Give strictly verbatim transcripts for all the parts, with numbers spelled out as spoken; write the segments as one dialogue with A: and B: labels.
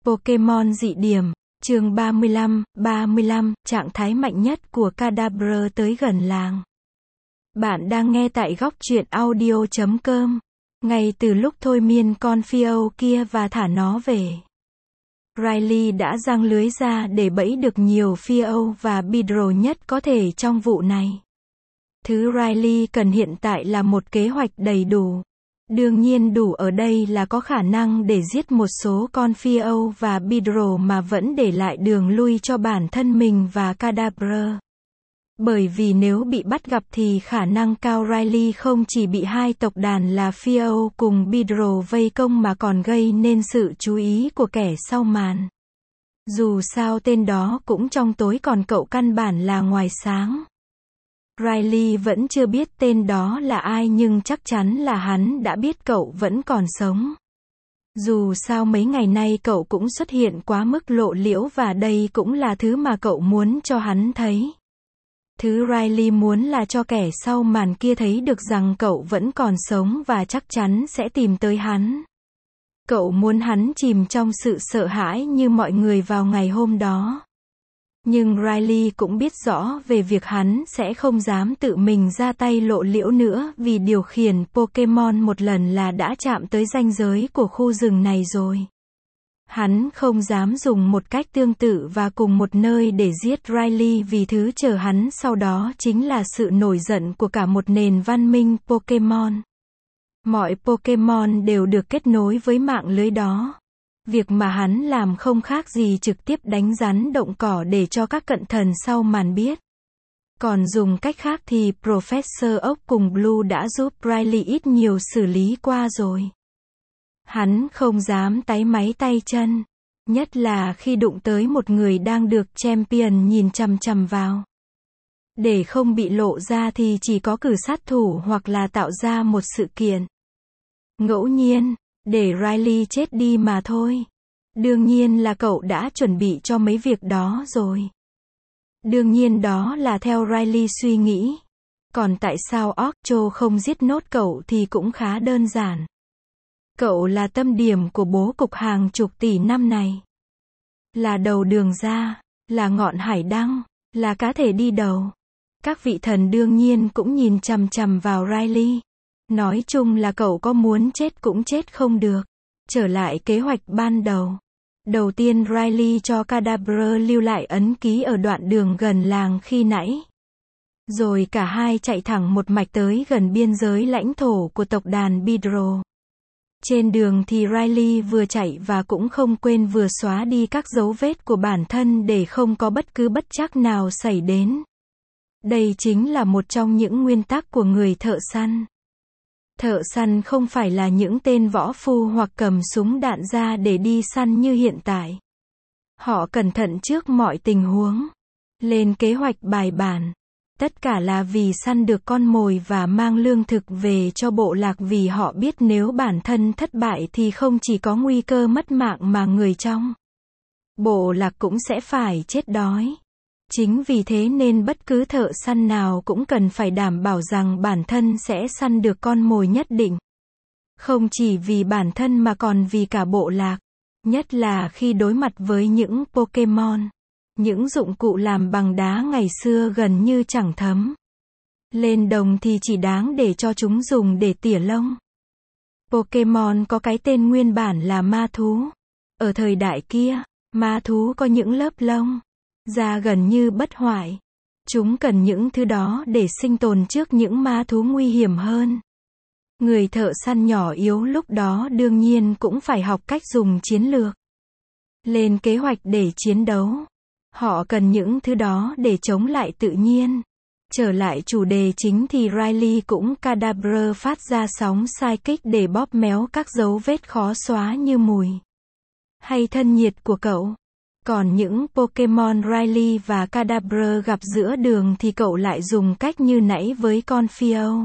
A: Pokemon dị điểm, chương ba mươi lăm, ba mươi lăm, trạng thái mạnh nhất của Kadabra tới gần làng. Bạn đang nghe tại góc truyện audio chấm com. Ngay từ lúc thôi miên con Phiêu kia và thả nó về, Riley đã giăng lưới ra để bẫy được nhiều Phiêu và Beedrill nhất có thể trong vụ này. Thứ Riley cần hiện tại là một kế hoạch đầy đủ. Đương nhiên đủ ở đây là có khả năng để giết một số con Phiêu và Beedrill mà vẫn để lại đường lui cho bản thân mình và Kadabra. Bởi vì nếu bị bắt gặp thì khả năng cao Riley không chỉ bị hai tộc đàn là Phiêu cùng Beedrill vây công mà còn gây nên sự chú ý của kẻ sau màn. Dù sao tên đó cũng trong tối còn cậu căn bản là ngoài sáng. Riley vẫn chưa biết tên đó là ai nhưng chắc chắn là hắn đã biết cậu vẫn còn sống. Dù sao mấy ngày nay cậu cũng xuất hiện quá mức lộ liễu và đây cũng là thứ mà cậu muốn cho hắn thấy. Thứ Riley muốn là cho kẻ sau màn kia thấy được rằng cậu vẫn còn sống và chắc chắn sẽ tìm tới hắn. Cậu muốn hắn chìm trong sự sợ hãi như mọi người vào ngày hôm đó. Nhưng Riley cũng biết rõ về việc hắn sẽ không dám tự mình ra tay lộ liễu nữa vì điều khiển Pokemon một lần là đã chạm tới ranh giới của khu rừng này rồi. Hắn không dám dùng một cách tương tự và cùng một nơi để giết Riley vì thứ chờ hắn sau đó chính là sự nổi giận của cả một nền văn minh Pokemon. Mọi Pokemon đều được kết nối với mạng lưới đó. Việc mà hắn làm không khác gì trực tiếp đánh rắn động cỏ để cho các cận thần sau màn biết. Còn dùng cách khác thì Professor Oak cùng Blue đã giúp Riley ít nhiều xử lý qua rồi. Hắn không dám táy máy tay chân. Nhất là khi đụng tới một người đang được Champion nhìn chằm chằm vào. Để không bị lộ ra thì chỉ có cử sát thủ hoặc là tạo ra một sự kiện ngẫu nhiên, để Riley chết đi mà thôi. Đương nhiên là cậu đã chuẩn bị cho mấy việc đó rồi. Đương nhiên đó là theo Riley suy nghĩ. Còn tại sao Orcho không giết nốt cậu thì cũng khá đơn giản. Cậu là tâm điểm của bố cục hàng chục tỷ năm này. Là đầu đường ra, là ngọn hải đăng, là cá thể đi đầu. Các vị thần đương nhiên cũng nhìn chằm chằm vào Riley. Nói chung là cậu có muốn chết cũng chết không được. Trở lại kế hoạch ban đầu. Đầu tiên Riley cho Kadabra lưu lại ấn ký ở đoạn đường gần làng khi nãy. Rồi cả hai chạy thẳng một mạch tới gần biên giới lãnh thổ của tộc đàn Beedrill. Trên đường thì Riley vừa chạy và cũng không quên vừa xóa đi các dấu vết của bản thân để không có bất cứ bất trắc nào xảy đến. Đây chính là một trong những nguyên tắc của người thợ săn. Thợ săn không phải là những tên võ phu hoặc cầm súng đạn ra để đi săn như hiện tại. Họ cẩn thận trước mọi tình huống. Lên kế hoạch bài bản. Tất cả là vì săn được con mồi và mang lương thực về cho bộ lạc vì họ biết nếu bản thân thất bại thì không chỉ có nguy cơ mất mạng mà người trong bộ lạc cũng sẽ phải chết đói. Chính vì thế nên bất cứ thợ săn nào cũng cần phải đảm bảo rằng bản thân sẽ săn được con mồi nhất định. Không chỉ vì bản thân mà còn vì cả bộ lạc. Nhất là khi đối mặt với những Pokemon. Những dụng cụ làm bằng đá ngày xưa gần như chẳng thấm lên đồng thì chỉ đáng để cho chúng dùng để tỉa lông. Pokemon có cái tên nguyên bản là ma thú. Ở thời đại kia, ma thú có những lớp lông da gần như bất hoại. Chúng cần những thứ đó để sinh tồn trước những ma thú nguy hiểm hơn. Người thợ săn nhỏ yếu lúc đó đương nhiên cũng phải học cách dùng chiến lược. Lên kế hoạch để chiến đấu. Họ cần những thứ đó để chống lại tự nhiên. Trở lại chủ đề chính thì Riley cũng Kadabra phát ra sóng psychic để bóp méo các dấu vết khó xóa như mùi hay thân nhiệt của cậu. Còn những Pokemon Riley và Kadabra gặp giữa đường thì cậu lại dùng cách như nãy với con Phiêu.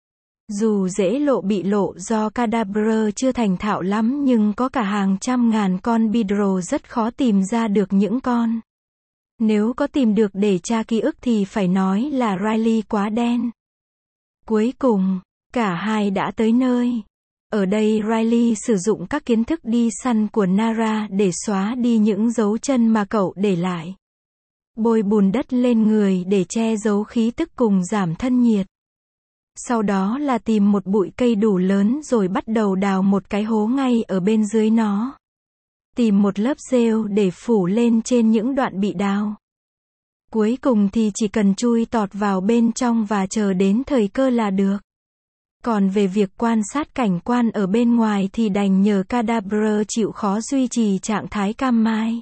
A: Dù dễ lộ bị lộ do Kadabra chưa thành thạo lắm nhưng có cả hàng trăm ngàn con Beedrill rất khó tìm ra được những con. Nếu có tìm được để tra ký ức thì phải nói là Riley quá đen. Cuối cùng, cả hai đã tới nơi. Ở đây Riley sử dụng các kiến thức đi săn của Nara để xóa đi những dấu chân mà cậu để lại. Bôi bùn đất lên người để che giấu khí tức cùng giảm thân nhiệt. Sau đó là tìm một bụi cây đủ lớn rồi bắt đầu đào một cái hố ngay ở bên dưới nó. Tìm một lớp rêu để phủ lên trên những đoạn bị đào. Cuối cùng thì chỉ cần chui tọt vào bên trong và chờ đến thời cơ là được. Còn về việc quan sát cảnh quan ở bên ngoài thì đành nhờ Kadabra chịu khó duy trì trạng thái cam mai.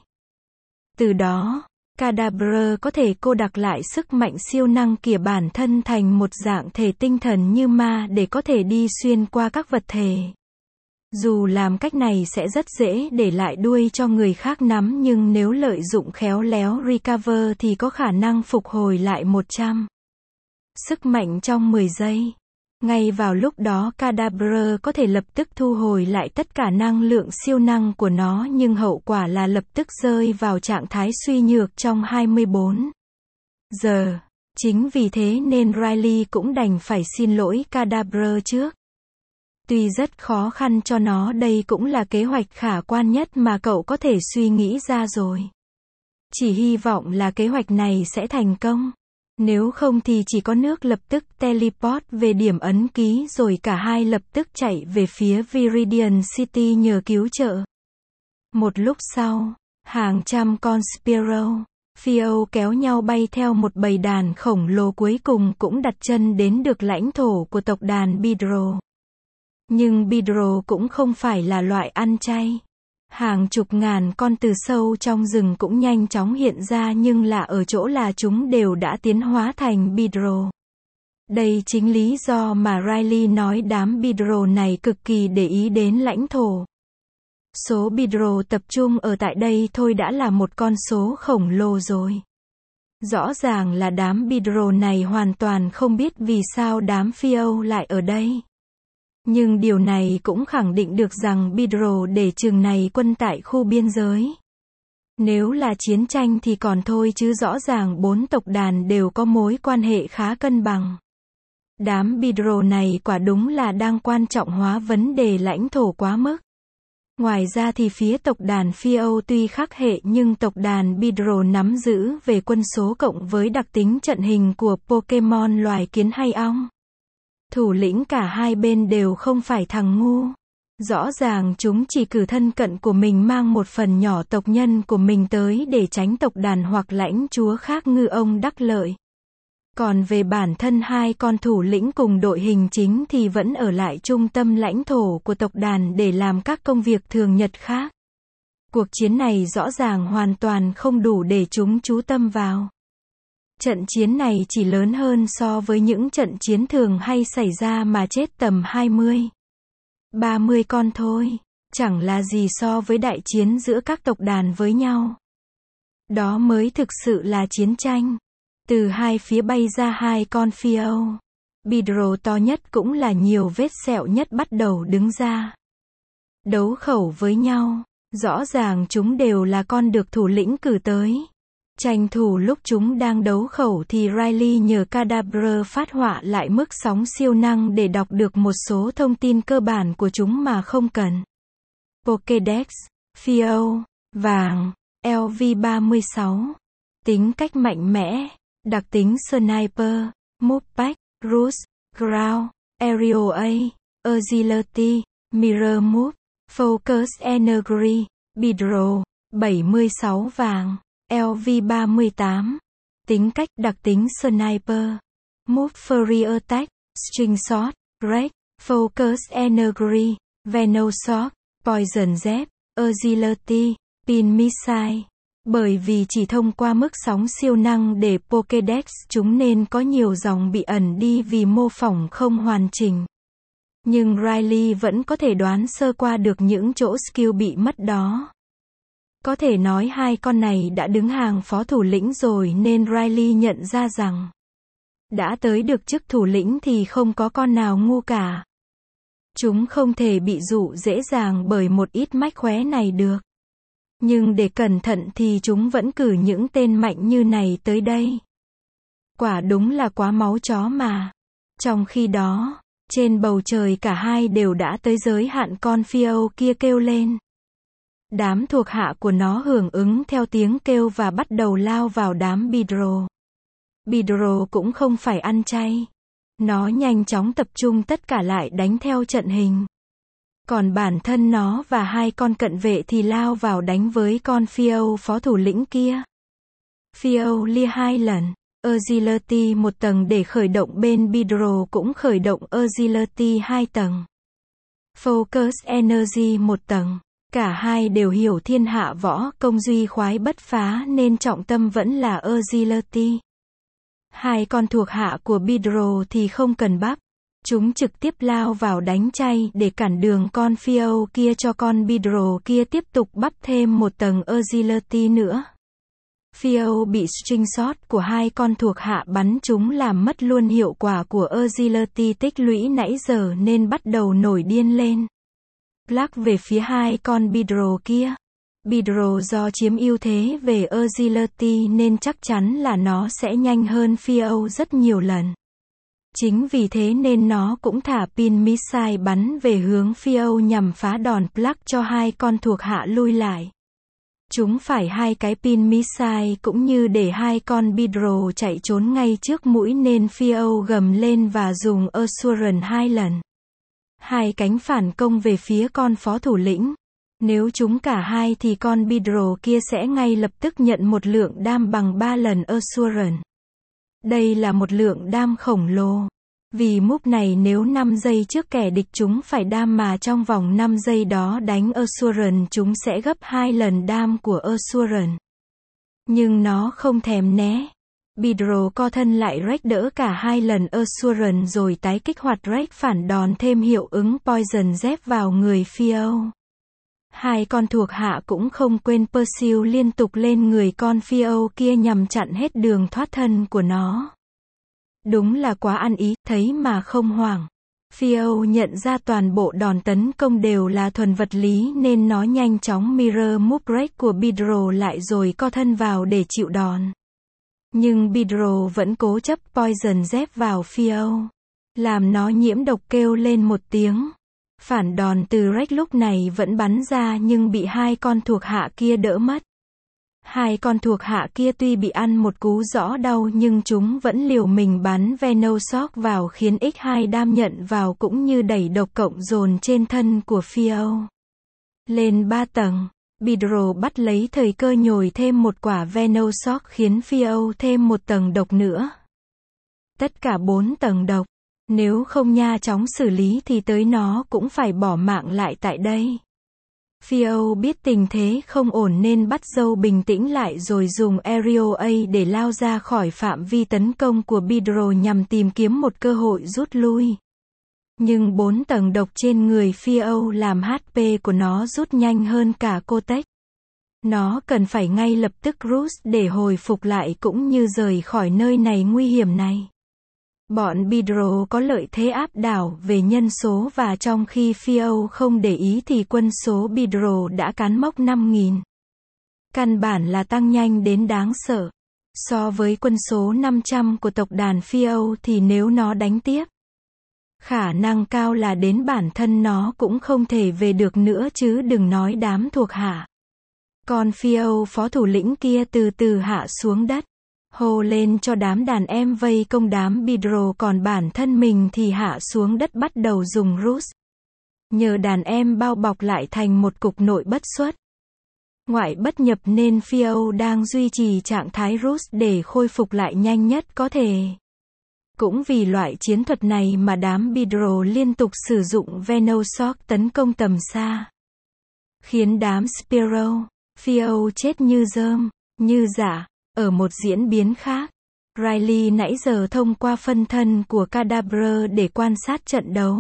A: Từ đó, Kadabra có thể cô đặc lại sức mạnh siêu năng của bản thân thành một dạng thể tinh thần như ma để có thể đi xuyên qua các vật thể. Dù làm cách này sẽ rất dễ để lại đuôi cho người khác nắm, nhưng nếu lợi dụng khéo léo recover thì có khả năng phục hồi lại một trăm sức mạnh trong mười giây. Ngay vào lúc đó Kadabra có thể lập tức thu hồi lại tất cả năng lượng siêu năng của nó, nhưng hậu quả là lập tức rơi vào trạng thái suy nhược trong hai mươi bốn giờ. Chính vì thế nên Riley cũng đành phải xin lỗi Kadabra trước. Tuy rất khó khăn cho nó, đây cũng là kế hoạch khả quan nhất mà cậu có thể suy nghĩ ra rồi. Chỉ hy vọng là kế hoạch này sẽ thành công. Nếu không thì chỉ có nước lập tức teleport về điểm ấn ký rồi cả hai lập tức chạy về phía Viridian City nhờ cứu trợ. Một lúc sau, hàng trăm con Sparrow, Phiêu kéo nhau bay theo một bầy đàn khổng lồ cuối cùng cũng đặt chân đến được lãnh thổ của tộc đàn Beedrow. Nhưng Beedrow cũng không phải là loại ăn chay. Hàng chục ngàn con từ sâu trong rừng cũng nhanh chóng hiện ra, nhưng lạ ở chỗ là chúng đều đã tiến hóa thành Beedrow. Đây chính lý do mà Riley nói đám Beedrow này cực kỳ để ý đến lãnh thổ. Số Beedrow tập trung ở tại đây thôi đã là một con số khổng lồ rồi. Rõ ràng là đám Beedrow này hoàn toàn không biết vì sao đám Phiêu lại ở đây. Nhưng điều này cũng khẳng định được rằng Beedrow để chừng này quân tại khu biên giới. Nếu là chiến tranh thì còn thôi, chứ rõ ràng bốn tộc đàn đều có mối quan hệ khá cân bằng. Đám Beedrow này quả đúng là đang quan trọng hóa vấn đề lãnh thổ quá mức. Ngoài ra thì phía tộc đàn Phiêu tuy khác hệ nhưng tộc đàn Beedrow nắm giữ về quân số cộng với đặc tính trận hình của Pokemon loài kiến hay ong. Thủ lĩnh cả hai bên đều không phải thằng ngu. Rõ ràng chúng chỉ cử thân cận của mình mang một phần nhỏ tộc nhân của mình tới để tránh tộc đàn hoặc lãnh chúa khác ngư ông đắc lợi. Còn về bản thân hai con thủ lĩnh cùng đội hình chính thì vẫn ở lại trung tâm lãnh thổ của tộc đàn để làm các công việc thường nhật khác. Cuộc chiến này rõ ràng hoàn toàn không đủ để chúng chú tâm vào. Trận chiến này chỉ lớn hơn so với những trận chiến thường hay xảy ra mà chết tầm hai mươi, ba mươi con thôi. Chẳng là gì so với đại chiến giữa các tộc đàn với nhau. Đó mới thực sự là chiến tranh. Từ hai phía bay ra hai con Phiêu. Beedrow to nhất cũng là nhiều vết sẹo nhất bắt đầu đứng ra. Đấu khẩu với nhau. Rõ ràng chúng đều là con được thủ lĩnh cử tới. Tranh thủ lúc chúng đang đấu khẩu thì Riley nhờ Kadabra phát họa lại mức sóng siêu năng để đọc được một số thông tin cơ bản của chúng mà không cần. Pokédex, Phiêu, vàng, L V ba mươi sáu. Tính cách mạnh mẽ, đặc tính Sniper, Move Pack, Roost, Growl, Aerial A, Agility, Mirror Move, Focus Energy, Beedrow, bảy mươi sáu vàng. L V ba mươi tám. Tính cách đặc tính Sniper, Move Free Attack, String Shot, Wreck, Focus Energy, Venoshock, Poison Jab, Agility, Pin Missile. Bởi vì chỉ thông qua mức sóng siêu năng để Pokédex chúng nên có nhiều dòng bị ẩn đi vì mô phỏng không hoàn chỉnh. Nhưng Riley vẫn có thể đoán sơ qua được những chỗ skill bị mất đó. Có thể nói hai con này đã đứng hàng phó thủ lĩnh rồi nên Riley nhận ra rằng đã tới được chức thủ lĩnh thì không có con nào ngu cả. Chúng không thể bị dụ dễ dàng bởi một ít mách khóe này được. Nhưng để cẩn thận thì chúng vẫn cử những tên mạnh như này tới đây. Quả đúng là quá máu chó mà. Trong khi đó, Trên bầu trời cả hai đều đã tới giới hạn, con phi âu kia kêu lên. Đám thuộc hạ của nó hưởng ứng theo tiếng kêu và bắt đầu lao vào đám Beedrill. Beedrill cũng không phải ăn chay. Nó nhanh chóng tập trung tất cả lại đánh theo trận hình. Còn bản thân nó và hai con cận vệ thì lao vào đánh với con phi âu phó thủ lĩnh kia. Phi âu lia hai lần. Agility một tầng để khởi động, bên Beedrill cũng khởi động Agility hai tầng. Focus Energy một tầng. Cả hai đều hiểu thiên hạ võ công duy khoái bất phá nên trọng tâm vẫn là Agility. Hai con thuộc hạ của Beedrill thì không cần bắp. Chúng trực tiếp lao vào đánh chay để cản đường con phi âu kia cho con Beedrill kia tiếp tục bắp thêm một tầng Agility nữa. Phi âu bị string shot của hai con thuộc hạ bắn chúng làm mất luôn hiệu quả của Agility tích lũy nãy giờ nên bắt đầu nổi điên lên. Lắc về phía hai con Beedrill kia. Beedrill do chiếm ưu thế về Agility nên chắc chắn là nó sẽ nhanh hơn phi âu rất nhiều lần. Chính vì thế nên nó cũng thả pin missile bắn về hướng phi âu nhằm phá đòn plug cho hai con thuộc hạ lui lại. Chúng phải hai cái pin missile cũng như để hai con Beedrill chạy trốn ngay trước mũi nên phi âu gầm lên và dùng Assurance hai lần. Hai cánh phản công về phía con phó thủ lĩnh. Nếu chúng cả hai thì con Beedrill kia sẽ ngay lập tức nhận một lượng đam bằng ba lần Assurance. Đây là một lượng đam khổng lồ. Vì move này nếu năm giây trước kẻ địch chúng phải đam mà trong vòng năm giây đó đánh Assurance chúng sẽ gấp hai lần đam của Assurance. Nhưng nó không thèm né. Beedrill co thân lại rách đỡ cả hai lần Assurance rồi tái kích hoạt rách phản đòn thêm hiệu ứng Poison Jab vào người phi âu. Hai con thuộc hạ cũng không quên Pursue liên tục lên người con phi âu kia nhằm chặn hết đường thoát thân của nó. Đúng là quá ăn ý, thấy mà không hoảng. Phi âu nhận ra toàn bộ đòn tấn công đều là thuần vật lý nên nó nhanh chóng mirror move break của Beedrill lại rồi co thân vào để chịu đòn. Nhưng Beedrill vẫn cố chấp Poison Jab vào phi âu. Làm nó nhiễm độc kêu lên một tiếng. Phản đòn từ Rex lúc này vẫn bắn ra nhưng bị hai con thuộc hạ kia đỡ mất. Hai con thuộc hạ kia tuy bị ăn một cú rõ đau nhưng chúng vẫn liều mình bắn Venoshock vào khiến ích hai đam nhận vào cũng như đẩy độc cộng dồn trên thân của phi âu. Lên ba tầng, Beedrill bắt lấy thời cơ nhồi thêm một quả Venoshock khiến phi âu thêm một tầng độc nữa. Tất cả bốn tầng độc. Nếu không nha chóng xử lý thì tới nó cũng phải bỏ mạng lại tại đây. Phi âu biết tình thế không ổn nên bắt dâu bình tĩnh lại rồi dùng Aerial A để lao ra khỏi phạm vi tấn công của Beedrill nhằm tìm kiếm một cơ hội rút lui. Nhưng bốn tầng độc trên người phi âu làm hát pê của nó rút nhanh hơn cả Cortex. Nó cần phải ngay lập tức rút để hồi phục lại cũng như rời khỏi nơi này nguy hiểm này. Bọn Beedrill có lợi thế áp đảo về nhân số và trong khi phi âu không để ý thì quân số Beedrill đã cán mốc năm nghìn. Căn bản là tăng nhanh đến đáng sợ. So với quân số năm trăm của tộc đàn phi âu thì nếu nó đánh tiếp, khả năng cao là đến bản thân nó cũng không thể về được nữa chứ đừng nói đám thuộc hạ. Con phi âu phó thủ lĩnh kia từ từ hạ xuống đất. Hô lên cho đám đàn em vây công đám Beedrill còn bản thân mình thì hạ xuống đất bắt đầu dùng rút. Nhờ đàn em bao bọc lại thành một cục nội bất xuất. Ngoại bất nhập nên phi âu đang duy trì trạng thái rút để khôi phục lại nhanh nhất có thể. Cũng vì loại chiến thuật này mà đám Beedrill liên tục sử dụng Venoshock tấn công tầm xa. Khiến đám Spearow, phi âu chết như rơm, như rả. Ở một diễn biến khác, Riley nãy giờ thông qua phân thân của Kadabra để quan sát trận đấu.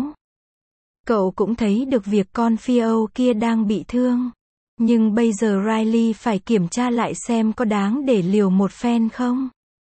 A: Cậu cũng thấy được việc con phi âu kia đang bị thương. Nhưng bây giờ Riley phải kiểm tra lại xem có đáng để liều một phen không.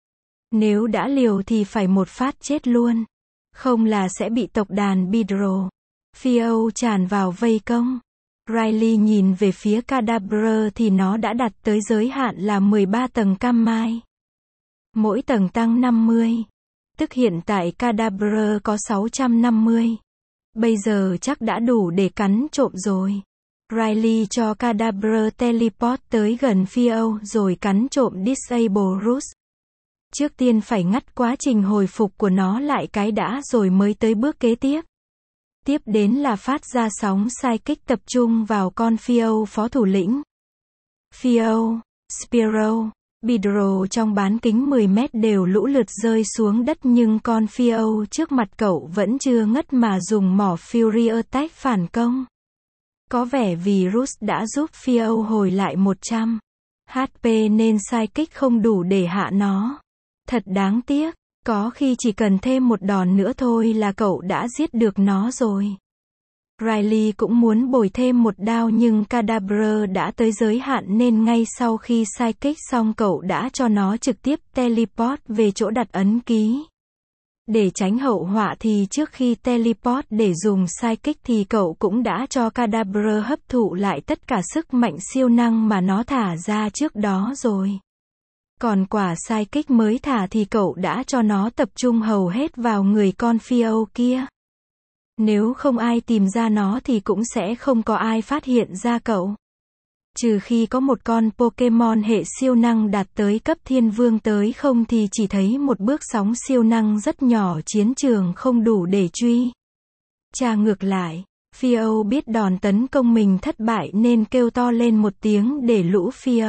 A: Nếu đã liều thì phải một phát chết luôn. Không là sẽ bị tộc đàn Beedrill, phi âu tràn vào vây công. Riley nhìn về phía Kadabra thì nó đã đạt tới giới hạn là mười ba tầng cam mai. Mỗi tầng tăng năm mươi. Tức hiện tại Kadabra có sáu trăm năm mươi. Bây giờ chắc đã đủ để cắn trộm rồi. Riley cho Kadabra teleport tới gần Phil rồi cắn trộm Disable Roost. Trước tiên phải ngắt quá trình hồi phục của nó lại cái đã rồi mới tới bước kế tiếp. Tiếp đến là phát ra sóng Psychic tập trung vào con Phil phó thủ lĩnh. Phil, Spearow, Beedrill trong bán kính mười mét đều lũ lượt rơi xuống đất nhưng con Phil trước mặt cậu vẫn chưa ngất mà dùng mỏ Fury Attack phản công. Có vẻ vì Roost đã giúp Phil hồi lại một trăm hát pê nên Psychic không đủ để hạ nó. Thật đáng tiếc, có khi chỉ cần thêm một đòn nữa thôi là cậu đã giết được nó rồi. Riley cũng muốn bồi thêm một đao nhưng Kadabra đã tới giới hạn nên ngay sau khi Psychic xong cậu đã cho nó trực tiếp teleport về chỗ đặt ấn ký. Để tránh hậu họa thì trước khi teleport để dùng Psychic thì cậu cũng đã cho Kadabra hấp thụ lại tất cả sức mạnh siêu năng mà nó thả ra trước đó rồi. Còn quả Psychic mới thả thì cậu đã cho nó tập trung hầu hết vào người con Phil kia. Nếu không ai tìm ra nó thì cũng sẽ không có ai phát hiện ra cậu. Trừ khi có một con Pokemon hệ siêu năng đạt tới cấp thiên vương tới không thì chỉ thấy một bước sóng siêu năng rất nhỏ chiến trường không đủ để truy. Chà ngược lại, Phil biết đòn tấn công mình thất bại nên kêu to lên một tiếng để lũ Phil.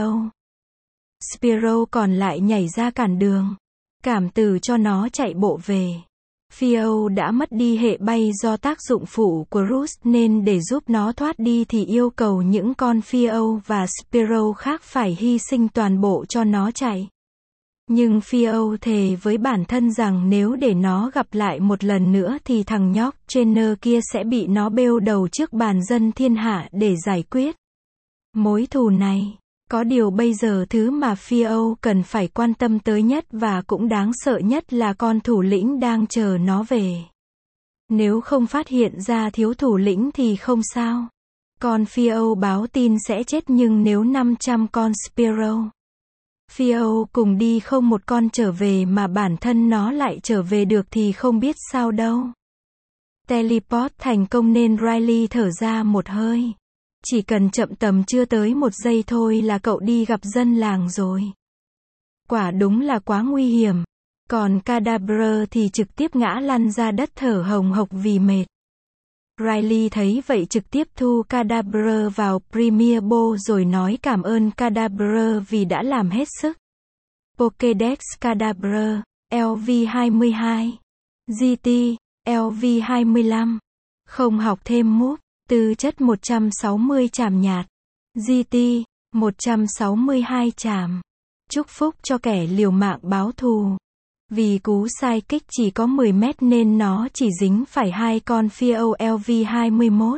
A: Spearow còn lại nhảy ra cản đường, cảm từ cho nó chạy bộ về. Phil đã mất đi hệ bay do tác dụng phụ của Roost nên để giúp nó thoát đi thì yêu cầu những con Phil và Spearow khác phải hy sinh toàn bộ cho nó chạy. Nhưng Phil thề với bản thân rằng nếu để nó gặp lại một lần nữa thì thằng nhóc trainer kia sẽ bị nó bêu đầu trước bàn dân thiên hạ để giải quyết mối thù này. Có điều bây giờ thứ mà Phil cần phải quan tâm tới nhất và cũng đáng sợ nhất là con thủ lĩnh đang chờ nó về. Nếu không phát hiện ra thiếu thủ lĩnh thì không sao. Con Phil báo tin sẽ chết nhưng nếu năm trăm con Spearow Phil cùng đi không một con trở về mà bản thân nó lại trở về được thì không biết sao đâu. Teleport thành công nên Riley thở ra một hơi. Chỉ cần chậm tầm chưa tới một giây thôi là cậu đi gặp dân làng rồi. Quả đúng là quá nguy hiểm. Còn Kadabra thì trực tiếp ngã lăn ra đất thở hồng hộc vì mệt. Riley thấy vậy trực tiếp thu Kadabra vào Premier Bowl rồi nói cảm ơn Kadabra vì đã làm hết sức. Pokédex Kadabra, L V hai mươi hai, G T, L V hai mươi lăm. Không học thêm move. Tư chất một trăm sáu mươi chàm nhạt. G T, một trăm sáu mươi hai chàm. Chúc phúc cho kẻ liều mạng báo thù. Vì cú Psychic chỉ có mười mét nên nó chỉ dính phải hai con Phil L V hai mươi mốt.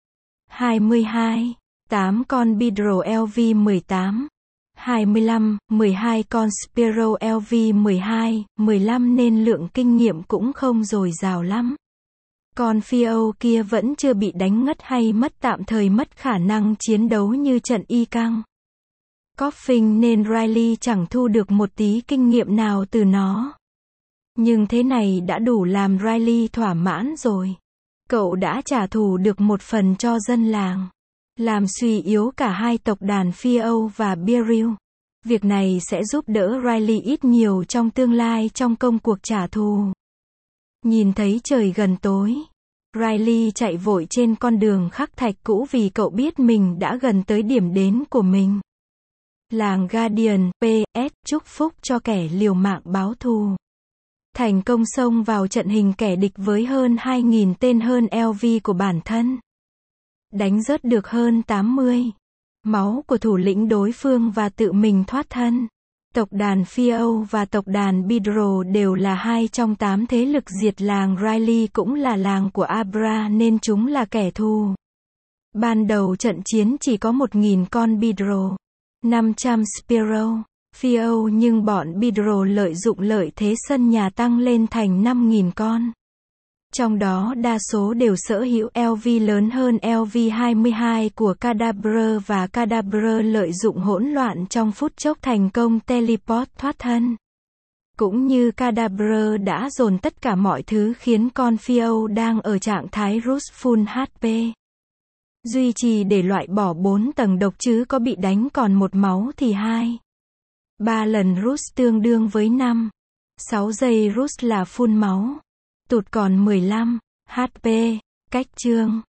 A: hai mươi hai. tám con Beedrill L V mười tám. hai mươi lăm, mười hai con Spearow L V mười hai, mười lăm nên lượng kinh nghiệm cũng không dồi dào lắm. Con Phil kia vẫn chưa bị đánh ngất hay mất tạm thời mất khả năng chiến đấu như trận y căng. Coughing nên Riley chẳng thu được một tí kinh nghiệm nào từ nó. Nhưng thế này đã đủ làm Riley thỏa mãn rồi. Cậu đã trả thù được một phần cho dân làng. Làm suy yếu cả hai tộc đàn Phil và Beedrill. Việc này sẽ giúp đỡ Riley ít nhiều trong tương lai trong công cuộc trả thù. Nhìn thấy trời gần tối, Riley chạy vội trên con đường khắc thạch cũ vì cậu biết mình đã gần tới điểm đến của mình. Làng Guardian, P S, chúc phúc cho kẻ liều mạng báo thù. Thành công xông vào trận hình kẻ địch với hơn hai nghìn tên hơn L V của bản thân. Đánh rớt được hơn tám mươi. Máu của thủ lĩnh đối phương và tự mình thoát thân. Tộc đàn Phil và tộc đàn Beedrill đều là hai trong tám thế lực diệt làng Riley cũng là làng của Abra nên chúng là kẻ thù. Ban đầu trận chiến chỉ có một nghìn con Beedrill, năm trăm Spearow, Phil nhưng bọn Beedrill lợi dụng lợi thế sân nhà tăng lên thành năm nghìn con. Trong đó đa số đều sở hữu L V lớn hơn L V hai mươi hai của Kadabra và Kadabra lợi dụng hỗn loạn trong phút chốc thành công teleport thoát thân. Cũng như Kadabra đã dồn tất cả mọi thứ khiến con Phil đang ở trạng thái Rush full hát pê. Duy trì để loại bỏ bốn tầng độc chứ có bị đánh còn một máu thì hai. ba lần Rush tương đương với năm. sáu giây Rush là full máu. Tụt còn mười lăm hát pê. Cách chương